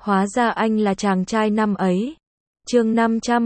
Hóa ra anh là chàng trai năm ấy. Chương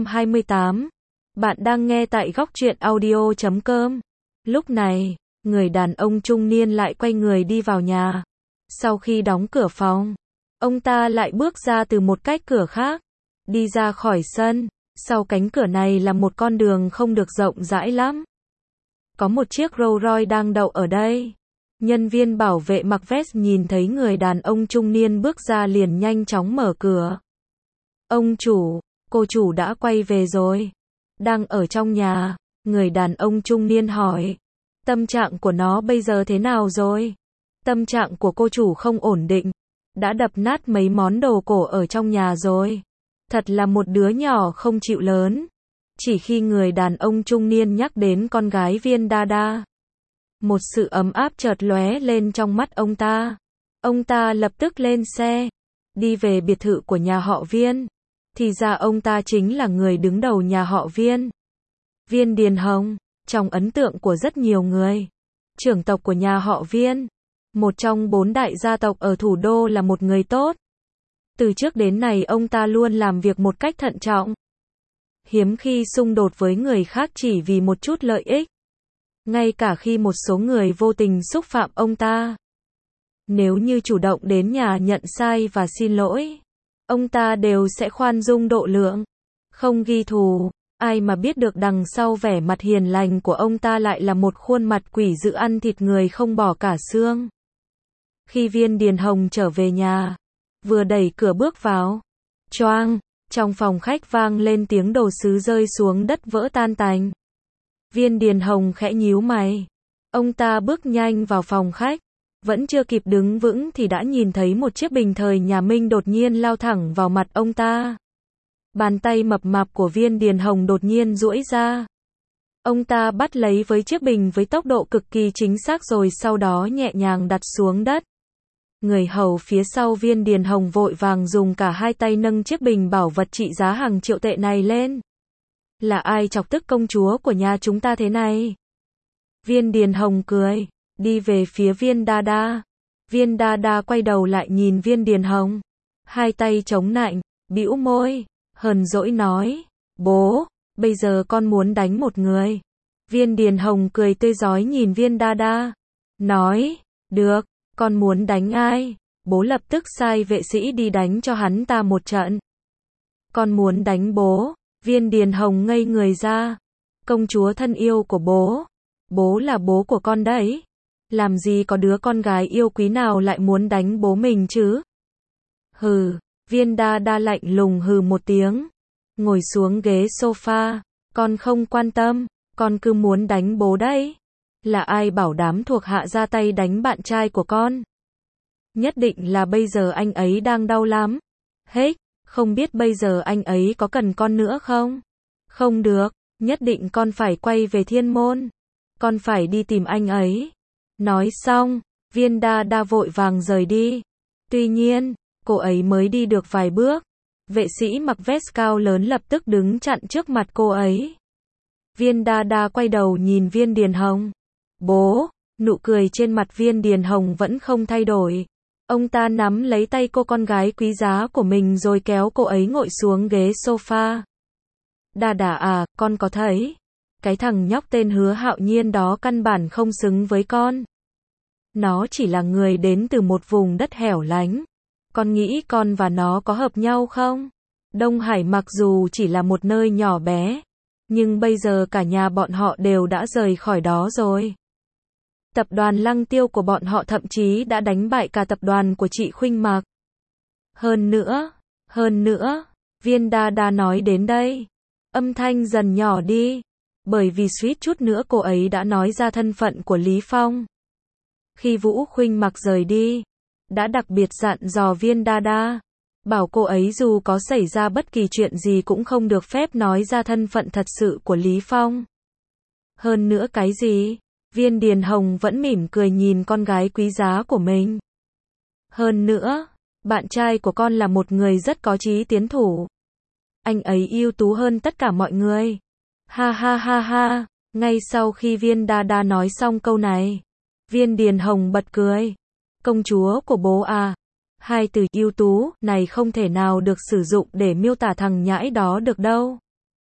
528. Bạn đang nghe tại góc truyện audio.com. Lúc này, người đàn ông trung niên lại quay người đi vào nhà. Sau khi đóng cửa phòng, ông ta lại bước ra từ một cách cửa khác, đi ra khỏi sân. Sau cánh cửa này là một con đường không được rộng rãi lắm. Có một chiếc Rolls Royce đang đậu ở đây. Nhân viên bảo vệ mặc vest nhìn thấy người đàn ông trung niên bước ra liền nhanh chóng mở cửa. Ông chủ, cô chủ đã quay về rồi. Đang ở trong nhà, người đàn ông trung niên hỏi. Tâm trạng của nó bây giờ thế nào rồi? Tâm trạng của cô chủ không ổn định. Đã đập nát mấy món đồ cổ ở trong nhà rồi. Thật là một đứa nhỏ không chịu lớn. Chỉ khi người đàn ông trung niên nhắc đến con gái Viên Đa Đa, một sự ấm áp chợt lóe lên trong mắt ông ta. Ông ta lập tức lên xe, đi về biệt thự của nhà họ Viên. Thì ra ông ta chính là người đứng đầu nhà họ Viên. Viên Điền Hồng, trong ấn tượng của rất nhiều người, trưởng tộc của nhà họ Viên, một trong 4 đại gia tộc ở thủ đô, là một người tốt. Từ trước đến nay ông ta luôn làm việc một cách thận trọng, hiếm khi xung đột với người khác chỉ vì một chút lợi ích. Ngay cả khi một số người vô tình xúc phạm ông ta, nếu như chủ động đến nhà nhận sai và xin lỗi, ông ta đều sẽ khoan dung độ lượng, không ghi thù. Ai mà biết được đằng sau vẻ mặt hiền lành của ông ta lại là một khuôn mặt quỷ dữ ăn thịt người không bỏ cả xương. Khi Viên Điền Hồng trở về nhà, vừa đẩy cửa bước vào, choang, trong phòng khách vang lên tiếng đồ sứ rơi xuống đất vỡ tan tành. Viên Điền Hồng khẽ nhíu mày. Ông ta bước nhanh vào phòng khách, vẫn chưa kịp đứng vững thì đã nhìn thấy một chiếc bình thời nhà Minh đột nhiên lao thẳng vào mặt ông ta. Bàn tay mập mạp của Viên Điền Hồng đột nhiên duỗi ra. Ông ta bắt lấy với chiếc bình với tốc độ cực kỳ chính xác rồi sau đó nhẹ nhàng đặt xuống đất. Người hầu phía sau Viên Điền Hồng vội vàng dùng cả hai tay nâng chiếc bình bảo vật trị giá hàng triệu tệ này lên. Là ai chọc tức công chúa của nhà chúng ta thế này? Viên Điền Hồng cười, đi về phía Viên Đa Đa. Viên Đa Đa quay đầu lại nhìn Viên Điền Hồng, hai tay chống nạnh, bĩu môi, hờn dỗi nói, bố, bây giờ con muốn đánh một người. Viên Điền Hồng cười tươi rói nhìn Viên Đa Đa, nói, được, con muốn đánh ai? Bố lập tức sai vệ sĩ đi đánh cho hắn ta một trận. Con muốn đánh bố. Viên Điền Hồng ngây người ra. Công chúa thân yêu của bố. Bố là bố của con đấy. Làm gì có đứa con gái yêu quý nào lại muốn đánh bố mình chứ? Hừ, Viên Đa Đa lạnh lùng hừ một tiếng. Ngồi xuống ghế sofa. Con không quan tâm, con cứ muốn đánh bố đấy. Là ai bảo đám thuộc hạ ra tay đánh bạn trai của con? Nhất định là bây giờ anh ấy đang đau lắm. Hết. Không biết bây giờ anh ấy có cần con nữa không? Không được, nhất định con phải quay về Thiên Môn. Con phải đi tìm anh ấy. Nói xong, Viên Đa Đa vội vàng rời đi. Tuy nhiên, cô ấy mới đi được vài bước, vệ sĩ mặc vest cao lớn lập tức đứng chặn trước mặt cô ấy. Viên Đa Đa quay đầu nhìn Viên Điền Hồng. Bố, nụ cười trên mặt Viên Điền Hồng vẫn không thay đổi. Ông ta nắm lấy tay cô con gái quý giá của mình rồi kéo cô ấy ngồi xuống ghế sofa. Đà Đà à, con có thấy, cái thằng nhóc tên Hứa Hạo Nhiên đó căn bản không xứng với con. Nó chỉ là người đến từ một vùng đất hẻo lánh. Con nghĩ con và nó có hợp nhau không? Đông Hải mặc dù chỉ là một nơi nhỏ bé, nhưng bây giờ cả nhà bọn họ đều đã rời khỏi đó rồi. Tập đoàn Lăng Tiêu của bọn họ thậm chí đã đánh bại cả tập đoàn của chị Khuynh Mạc. Hơn nữa, Viên Đa Đa nói đến đây, âm thanh dần nhỏ đi, bởi vì suýt chút nữa cô ấy đã nói ra thân phận của Lý Phong. Khi Vũ Khuynh Mạc rời đi, đã đặc biệt dặn dò Viên Đa Đa, bảo cô ấy dù có xảy ra bất kỳ chuyện gì cũng không được phép nói ra thân phận thật sự của Lý Phong. Hơn nữa cái gì? Viên Điền Hồng vẫn mỉm cười nhìn con gái quý giá của mình. Hơn nữa, bạn trai của con là một người rất có chí tiến thủ. Anh ấy ưu tú hơn tất cả mọi người. Ha ha ha ha, ngay sau khi Viên Đa Đa nói xong câu này, Viên Điền Hồng bật cười. Công chúa của bố à, Hai từ ưu tú này không thể nào được sử dụng để miêu tả thằng nhãi đó được đâu.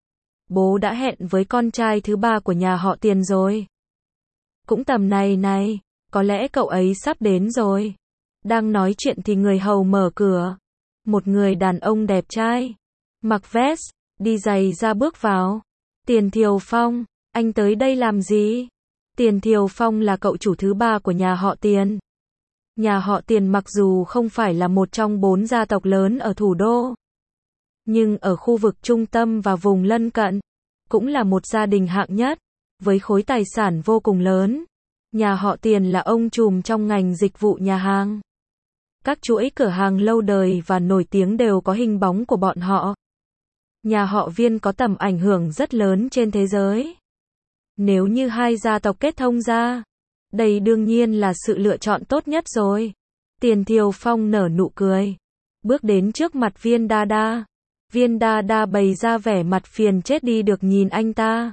Bố đã hẹn với con trai thứ ba của nhà họ Tiền rồi. Cũng tầm này này, có lẽ cậu ấy sắp đến rồi. Đang nói chuyện thì người hầu mở cửa. Một người đàn ông đẹp trai, mặc vest, đi giày ra bước vào. Tiền Thiều Phong, anh tới đây làm gì? Tiền Thiều Phong là cậu chủ thứ ba của nhà họ Tiền. Nhà họ Tiền mặc dù không phải là một trong 4 gia tộc lớn ở thủ đô, nhưng ở khu vực trung tâm và vùng lân cận, cũng là một gia đình hạng nhất, với khối tài sản vô cùng lớn. Nhà họ Tiền là ông trùm trong ngành dịch vụ nhà hàng. Các chuỗi cửa hàng lâu đời và nổi tiếng đều có hình bóng của bọn họ. Nhà họ Viên có tầm ảnh hưởng rất lớn trên thế giới. Nếu như hai gia tộc kết thông ra, đây đương nhiên là sự lựa chọn tốt nhất rồi. Tiền Thiều Phong nở nụ cười, bước đến trước mặt Viên Đa Đa. Viên Đa Đa bày ra vẻ mặt phiền chết đi được nhìn anh ta.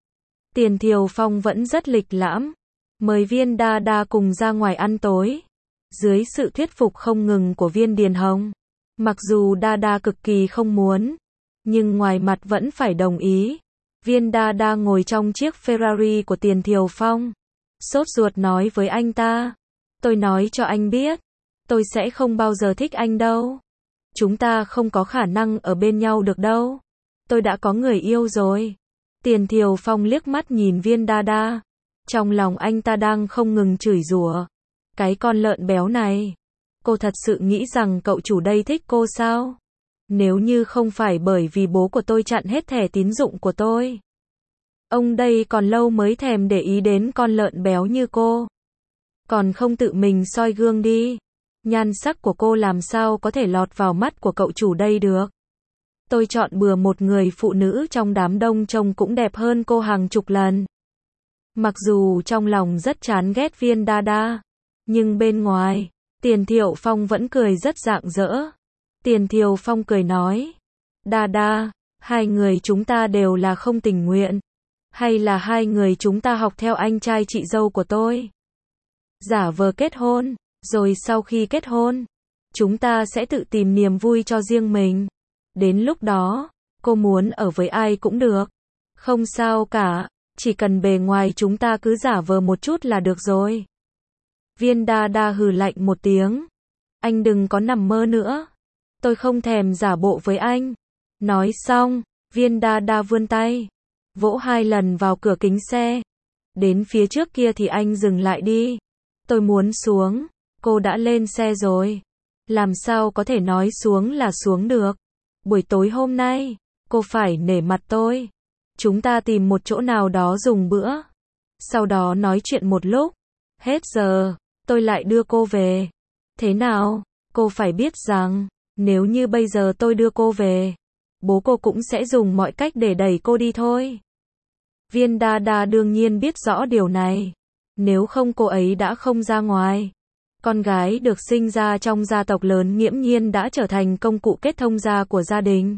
Tiền Thiều Phong vẫn rất lịch lãm, mời Viên Đa Đa cùng ra ngoài ăn tối. Dưới sự thuyết phục không ngừng của Viên Điền Hồng, mặc dù Đa Đa cực kỳ không muốn, nhưng ngoài mặt vẫn phải đồng ý. Viên Đa Đa ngồi trong chiếc Ferrari của Tiền Thiều Phong, sốt ruột nói với anh ta, tôi nói cho anh biết, tôi sẽ không bao giờ thích anh đâu. Chúng ta không có khả năng ở bên nhau được đâu. Tôi đã có người yêu rồi. Tiền Thiều Phong liếc mắt nhìn Viên Đa Đa. Trong lòng anh ta đang không ngừng chửi rủa. Cái con lợn béo này. Cô thật sự nghĩ rằng cậu chủ đây thích cô sao? Nếu như không phải bởi vì bố của tôi chặn hết thẻ tín dụng của tôi, ông đây còn lâu mới thèm để ý đến con lợn béo như cô. Còn không tự mình soi gương đi. Nhan sắc của cô làm sao có thể lọt vào mắt của cậu chủ đây được. Tôi chọn bừa một người phụ nữ trong đám đông trông cũng đẹp hơn cô hàng chục lần. Mặc dù trong lòng rất chán ghét Viên Đa Đa, nhưng bên ngoài, Tiền Thiệu Phong vẫn cười rất rạng rỡ. Tiền Thiều Phong cười nói, Đa Đa, hai người chúng ta đều là không tình nguyện, hay là hai người chúng ta học theo anh trai chị dâu của tôi, giả vờ kết hôn, rồi sau khi kết hôn, chúng ta sẽ tự tìm niềm vui cho riêng mình. Đến lúc đó, cô muốn ở với ai cũng được, không sao cả, chỉ cần bề ngoài chúng ta cứ giả vờ một chút là được rồi. Viên Đa Đa hừ lạnh một tiếng, anh đừng có nằm mơ nữa, tôi không thèm giả bộ với anh. Nói xong, Viên Đa Đa vươn tay, vỗ 2 lần vào cửa kính xe. Đến phía trước kia thì anh dừng lại đi. Tôi muốn xuống. Cô đã lên xe rồi. Làm sao có thể nói xuống là xuống được. Buổi tối hôm nay, cô phải nể mặt tôi. Chúng ta tìm một chỗ nào đó dùng bữa. Sau đó nói chuyện một lúc. Hết giờ, tôi lại đưa cô về. Thế nào? Cô phải biết rằng, nếu như bây giờ tôi đưa cô về, bố cô cũng sẽ dùng mọi cách để đẩy cô đi thôi. Viên Đa Đa đương nhiên biết rõ điều này. Nếu không cô ấy đã không ra ngoài. Con gái được sinh ra trong gia tộc lớn nghiễm nhiên đã trở thành công cụ kết thông gia của gia đình.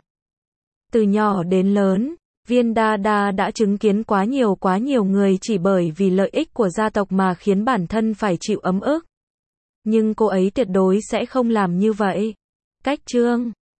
Từ nhỏ đến lớn, Viên Đa Đa đã chứng kiến quá nhiều người chỉ bởi vì lợi ích của gia tộc mà khiến bản thân phải chịu ấm ức. Nhưng cô ấy tuyệt đối sẽ không làm như vậy. Cách chương